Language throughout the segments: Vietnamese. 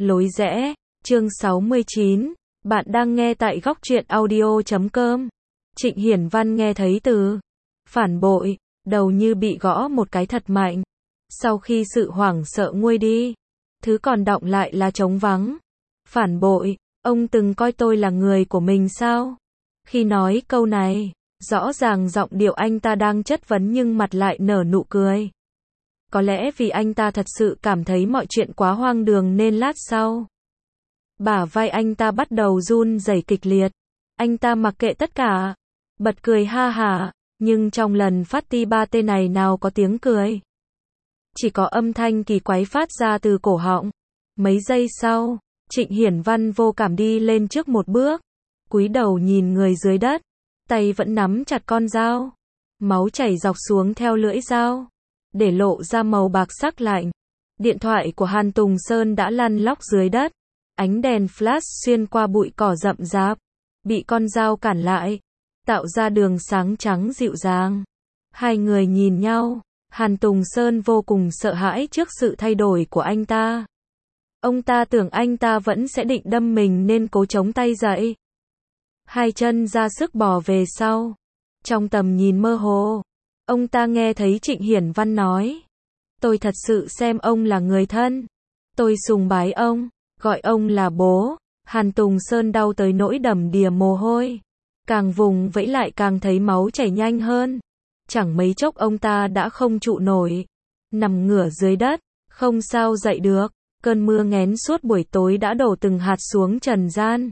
Lối rẽ, chương 69, bạn đang nghe tại góc truyện audio.com. Trịnh Hiển Văn nghe thấy từ phản bội, đầu như bị gõ một cái thật mạnh. Sau khi sự hoảng sợ nguôi đi, thứ còn đọng lại là trống vắng. Phản bội, ông từng coi tôi là người của mình sao? Khi nói câu này, rõ ràng giọng điệu anh ta đang chất vấn nhưng mặt lại nở nụ cười. Có lẽ vì anh ta thật sự cảm thấy mọi chuyện quá hoang đường nên lát sau, bả vai anh ta bắt đầu run rẩy kịch liệt. Anh ta mặc kệ tất cả, bật cười ha hả, nhưng trong lần phát ti ba tên này nào có tiếng cười. Chỉ có âm thanh kỳ quái phát ra từ cổ họng. Mấy giây sau, Trịnh Hiển Văn vô cảm đi lên trước một bước, cúi đầu nhìn người dưới đất, tay vẫn nắm chặt con dao. Máu chảy dọc xuống theo lưỡi dao, để lộ ra màu bạc sắc lạnh. Điện thoại của Hàn Tùng Sơn đã lăn lóc dưới đất. Ánh đèn flash xuyên qua bụi cỏ rậm rạp, bị con dao cản lại, tạo ra đường sáng trắng dịu dàng. Hai người nhìn nhau, Hàn Tùng Sơn vô cùng sợ hãi trước sự thay đổi của anh ta. Ông ta tưởng anh ta vẫn sẽ định đâm mình nên cố chống tay dậy. Hai chân ra sức bò về sau. Trong tầm nhìn mơ hồ, ông ta nghe thấy Trịnh Hiển Văn nói: "Tôi thật sự xem ông là người thân. Tôi sùng bái ông, gọi ông là bố." Hàn Tùng Sơn đau tới nỗi đầm đìa mồ hôi. Càng vùng vẫy lại càng thấy máu chảy nhanh hơn. Chẳng mấy chốc ông ta đã không trụ nổi, nằm ngửa dưới đất, không sao dậy được. Cơn mưa nghén suốt buổi tối đã đổ từng hạt xuống trần gian.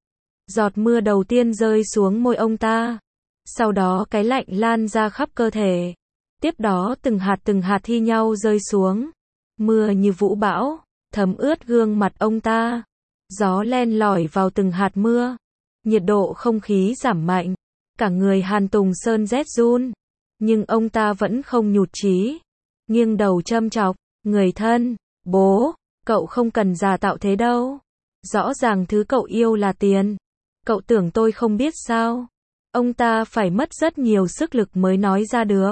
Giọt mưa đầu tiên rơi xuống môi ông ta. Sau đó cái lạnh lan ra khắp cơ thể. Tiếp đó từng hạt thi nhau rơi xuống. Mưa như vũ bão, thấm ướt gương mặt ông ta. Gió len lỏi vào từng hạt mưa. Nhiệt độ không khí giảm mạnh. Cả người Hàn Tùng Sơn rét run. Nhưng ông ta vẫn không nhụt chí. Nghiêng đầu châm chọc: "Người thân, bố, cậu không cần giả tạo thế đâu. Rõ ràng thứ cậu yêu là tiền. Cậu tưởng tôi không biết sao?" Ông ta phải mất rất nhiều sức lực mới nói ra được.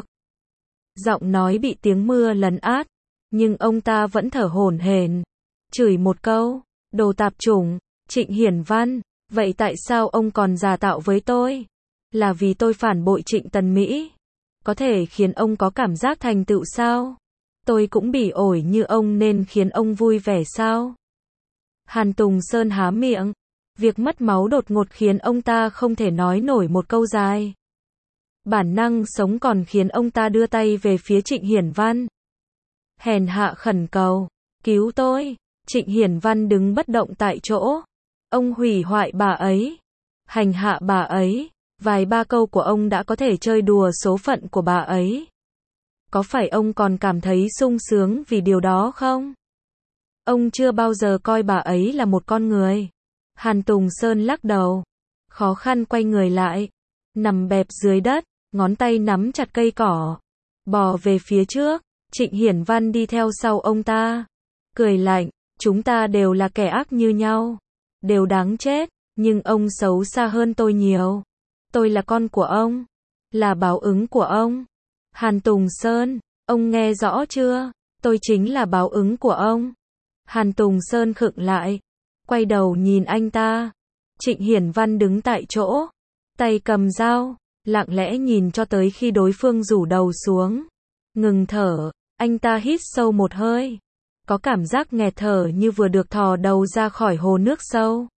Giọng nói bị tiếng mưa lấn át, nhưng ông ta vẫn thở hổn hển, chửi một câu: "Đồ tạp chủng." "Trịnh Hiển Văn, vậy tại sao ông còn giả tạo với tôi? Là vì tôi phản bội Trịnh Tần Mỹ? Có thể khiến ông có cảm giác thành tựu sao? Tôi cũng bỉ ổi như ông nên khiến ông vui vẻ sao?" Hàn Tùng Sơn há miệng. Việc mất máu đột ngột khiến ông ta không thể nói nổi một câu dài. Bản năng sống còn khiến ông ta đưa tay về phía Trịnh Hiển Văn. Hèn hạ khẩn cầu: "Cứu tôi." Trịnh Hiển Văn đứng bất động tại chỗ. Ông hủy hoại bà ấy, hành hạ bà ấy. Vài ba câu của ông đã có thể chơi đùa số phận của bà ấy. Có phải ông còn cảm thấy sung sướng vì điều đó không? Ông chưa bao giờ coi bà ấy là một con người. Hàn Tùng Sơn lắc đầu, khó khăn quay người lại, nằm bẹp dưới đất, ngón tay nắm chặt cây cỏ, bò về phía trước. Trịnh Hiển Văn đi theo sau ông ta, cười lạnh: "Chúng ta đều là kẻ ác như nhau, đều đáng chết, nhưng ông xấu xa hơn tôi nhiều. Tôi là con của ông, là báo ứng của ông." Hàn Tùng Sơn, ông nghe rõ chưa? Tôi chính là báo ứng của ông. Hàn Tùng Sơn khựng lại, quay đầu nhìn anh ta. Trịnh Hiển Văn đứng tại chỗ, tay cầm dao, lặng lẽ nhìn cho tới khi đối phương rủ đầu xuống. Ngừng thở, anh ta hít sâu một hơi. Có cảm giác nghẹt thở như vừa được thò đầu ra khỏi hồ nước sâu.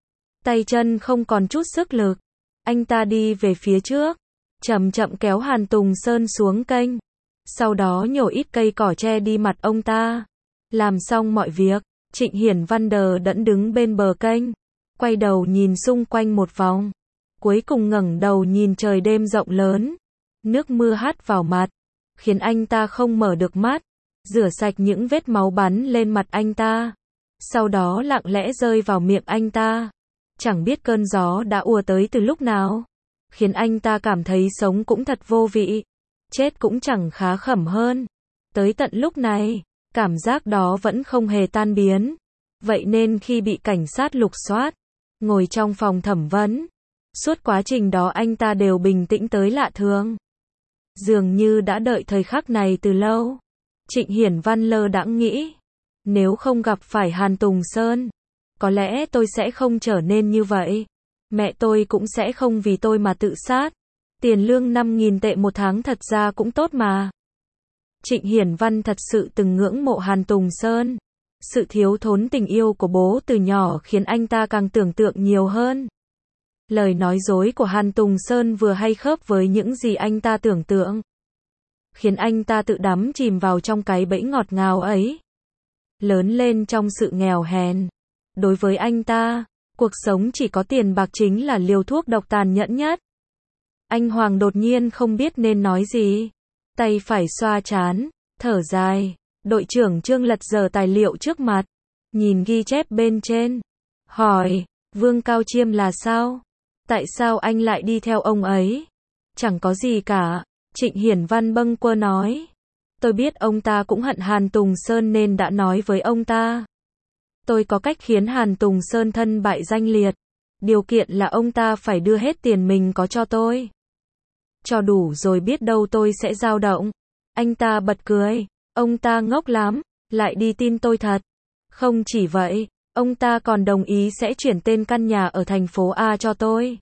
Tay chân không còn chút sức lực. Anh ta đi về phía trước, chậm chậm kéo Hàn Tùng Sơn xuống kênh. Sau đó nhổ ít cây cỏ che đi mặt ông ta. Làm xong mọi việc, Trịnh Hiển Văn đờ đẫn đứng bên bờ kênh, quay đầu nhìn xung quanh một vòng, cuối cùng ngẩng đầu nhìn trời đêm rộng lớn. Nước mưa hắt vào mặt, khiến anh ta không mở được mắt, rửa sạch những vết máu bắn lên mặt anh ta, sau đó lặng lẽ rơi vào miệng anh ta. Chẳng biết cơn gió đã ùa tới từ lúc nào, khiến anh ta cảm thấy sống cũng thật vô vị, chết cũng chẳng khá khẩm hơn. Tới tận lúc này, cảm giác đó vẫn không hề tan biến. Vậy nên khi bị cảnh sát lục soát, ngồi trong phòng thẩm vấn, suốt quá trình đó anh ta đều bình tĩnh tới lạ thường. Dường như đã đợi thời khắc này từ lâu. Trịnh Hiển Văn lơ đãng nghĩ, Nếu không gặp phải Hàn Tùng Sơn, có lẽ tôi sẽ không trở nên như vậy. Mẹ tôi cũng sẽ không vì tôi mà tự sát. Tiền lương 5.000 tệ một tháng thật ra cũng tốt mà. Trịnh Hiển Văn thật sự từng ngưỡng mộ Hàn Tùng Sơn. Sự thiếu thốn tình yêu của bố từ nhỏ khiến anh ta càng tưởng tượng nhiều hơn. Lời nói dối của Hàn Tùng Sơn vừa hay khớp với những gì anh ta tưởng tượng, khiến anh ta tự đắm chìm vào trong cái bẫy ngọt ngào ấy. Lớn lên trong sự nghèo hèn. Đối với anh ta, cuộc sống chỉ có tiền bạc chính là liều thuốc độc tàn nhẫn nhất. Anh Hoàng đột nhiên không biết nên nói gì. Tay phải xoa trán, thở dài. Đội trưởng Trương lật dở tài liệu trước mặt, nhìn ghi chép bên trên, hỏi, Vương Cao Chiêm là sao? Tại sao anh lại đi theo ông ấy? Chẳng có gì cả, Trịnh Hiển Văn bâng quơ nói. Tôi biết ông ta cũng hận Hàn Tùng Sơn nên đã nói với ông ta. Tôi có cách khiến Hàn Tùng Sơn thân bại danh liệt. Điều kiện là ông ta phải đưa hết tiền mình có cho tôi. Cho đủ rồi biết đâu tôi sẽ dao động. Anh ta bật cười. Ông ta ngốc lắm, lại đi tin tôi thật. Không chỉ vậy, ông ta còn đồng ý sẽ chuyển tên căn nhà ở thành phố A cho tôi.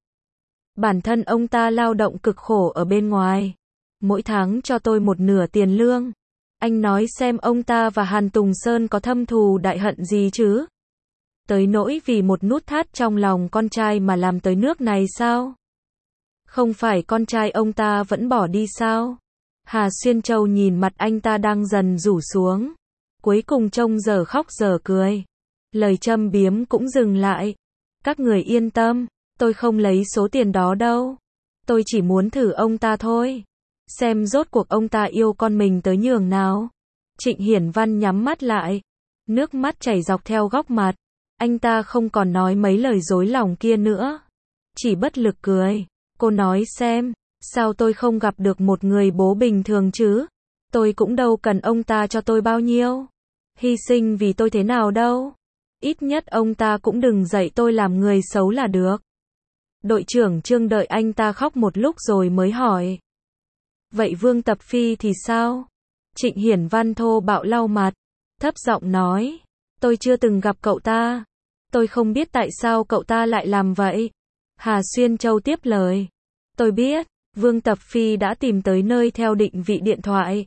Bản thân ông ta lao động cực khổ ở bên ngoài. Mỗi tháng cho tôi một nửa tiền lương. Anh nói xem ông ta và Hàn Tùng Sơn có thâm thù đại hận gì chứ? Tới nỗi vì một nút thắt trong lòng con trai mà làm tới nước này sao? Không phải con trai ông ta vẫn bỏ đi sao? Hà Xuyên Châu nhìn mặt anh ta đang dần rủ xuống. Cuối cùng trông giờ khóc giờ cười. Lời châm biếm cũng dừng lại. Các người yên tâm, tôi không lấy số tiền đó đâu. Tôi chỉ muốn thử ông ta thôi. Xem rốt cuộc ông ta yêu con mình tới nhường nào. Trịnh Hiển Văn nhắm mắt lại. Nước mắt chảy dọc theo góc mặt. Anh ta không còn nói mấy lời dối lòng kia nữa. Chỉ bất lực cười. Cô nói xem, sao tôi không gặp được một người bố bình thường chứ? Tôi cũng đâu cần ông ta cho tôi bao nhiêu. Hy sinh vì tôi thế nào đâu. Ít nhất ông ta cũng đừng dạy tôi làm người xấu là được. Đội trưởng Trương đợi anh ta khóc một lúc rồi mới hỏi. Vậy Vương Tập Phi thì sao? Trịnh Hiển Văn thô bạo lau mặt. Thấp giọng nói. Tôi chưa từng gặp cậu ta. Tôi không biết tại sao cậu ta lại làm vậy. Hà Xuyên Châu tiếp lời. Tôi biết, Vương Tập Phi đã tìm tới nơi theo định vị điện thoại.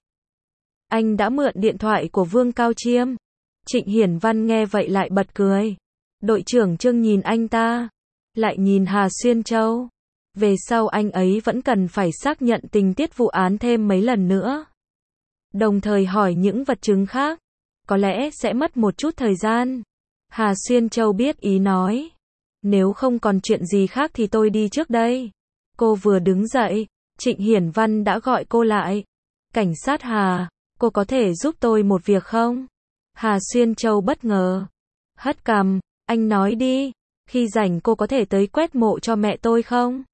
Anh đã mượn điện thoại của Vương Cao Chiêm. Trịnh Hiển Văn nghe vậy lại bật cười. Đội trưởng Trương nhìn anh ta, lại nhìn Hà Xuyên Châu. Về sau anh ấy vẫn cần phải xác nhận tình tiết vụ án thêm mấy lần nữa. Đồng thời hỏi những vật chứng khác. Có lẽ sẽ mất một chút thời gian. Hà Xuyên Châu biết ý nói. Nếu không còn chuyện gì khác thì tôi đi trước đây. Cô vừa đứng dậy, Trịnh Hiển Văn đã gọi cô lại. Cảnh sát Hà, cô có thể giúp tôi một việc không? Hà Xuyên Châu bất ngờ. Hất cằm, anh nói đi. Khi rảnh cô có thể tới quét mộ cho mẹ tôi không?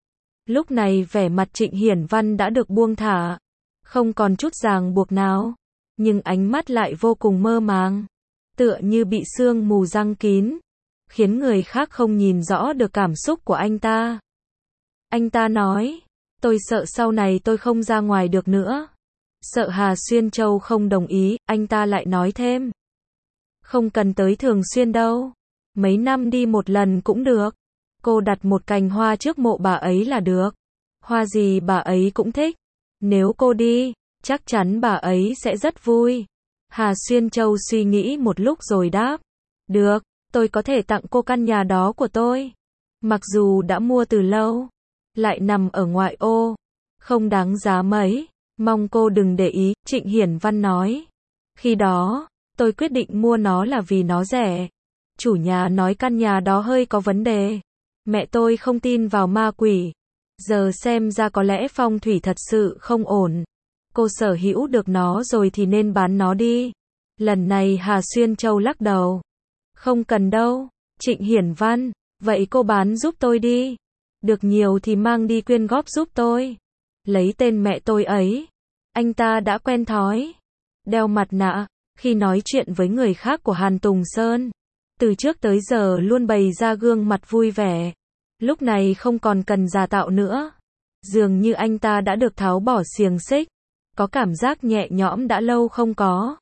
Lúc này vẻ mặt Trịnh Hiển Văn đã được buông thả. Không còn chút ràng buộc nào. Nhưng ánh mắt lại vô cùng mơ màng. Tựa như bị sương mù giăng kín. Khiến người khác không nhìn rõ được cảm xúc của anh ta. Anh ta nói. Tôi sợ sau này tôi không ra ngoài được nữa. Sợ Hà Xuyên Châu không đồng ý, anh ta lại nói thêm. Không cần tới thường xuyên đâu. Mấy năm đi một lần cũng được. Cô đặt một cành hoa trước mộ bà ấy là được. Hoa gì bà ấy cũng thích. Nếu cô đi, chắc chắn bà ấy sẽ rất vui. Hà Xuyên Châu suy nghĩ một lúc rồi đáp. Được, tôi có thể tặng cô căn nhà đó của tôi. Mặc dù đã mua từ lâu, lại nằm ở ngoại ô, không đáng giá mấy. Mong cô đừng để ý, Trịnh Hiển Văn nói. Khi đó, tôi quyết định mua nó là vì nó rẻ. Chủ nhà nói căn nhà đó hơi có vấn đề. Mẹ tôi không tin vào ma quỷ. Giờ xem ra có lẽ phong thủy thật sự không ổn. Cô sở hữu được nó rồi thì nên bán nó đi. Lần này Hà Xuyên Châu lắc đầu. Không cần đâu. Trịnh Hiển Văn, vậy cô bán giúp tôi đi. Được nhiều thì mang đi quyên góp giúp tôi. Lấy tên mẹ tôi ấy. Anh ta đã quen thói. Đeo mặt nạ, khi nói chuyện với người khác của Hàn Tùng Sơn. Từ trước tới giờ luôn bày ra gương mặt vui vẻ. Lúc này không còn cần giả tạo nữa. Dường như anh ta đã được tháo bỏ xiềng xích. Có cảm giác nhẹ nhõm đã lâu không có.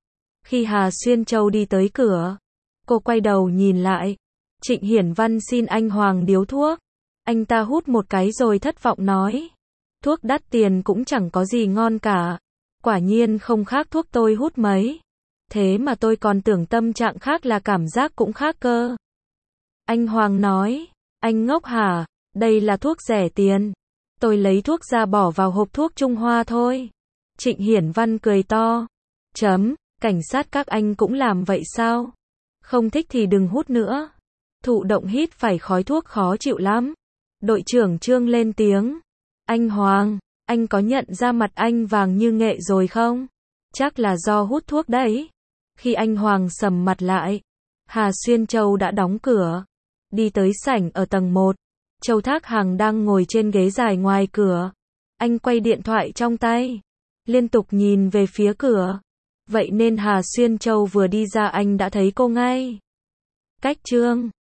Khi Hà Xuyên Châu đi tới cửa, cô quay đầu nhìn lại. Trịnh Hiển Văn xin anh Hoàng điếu thuốc. Anh ta hút một cái rồi thất vọng nói. Thuốc đắt tiền cũng chẳng có gì ngon cả. Quả nhiên không khác thuốc tôi hút mấy. Thế mà tôi còn tưởng tâm trạng khác là cảm giác cũng khác cơ. Anh Hoàng nói. Anh ngốc hả? Đây là thuốc rẻ tiền. Tôi lấy thuốc ra bỏ vào hộp thuốc Trung Hoa thôi. Trịnh Hiển Văn cười to. Cảnh sát các anh cũng làm vậy sao? Không thích thì đừng hút nữa. Thụ động hít phải khói thuốc khó chịu lắm. Đội trưởng Trương lên tiếng. Anh Hoàng, anh có nhận ra mặt anh vàng như nghệ rồi không? Chắc là do hút thuốc đấy. Khi anh Hoàng sầm mặt lại, Hà Xuyên Châu đã đóng cửa. Đi tới sảnh ở tầng 1. Châu Thác Hằng đang ngồi trên ghế dài ngoài cửa. Anh quay điện thoại trong tay, liên tục nhìn về phía cửa. Vậy nên Hà Xuyên Châu vừa đi ra anh đã thấy cô ngay. Cách Trương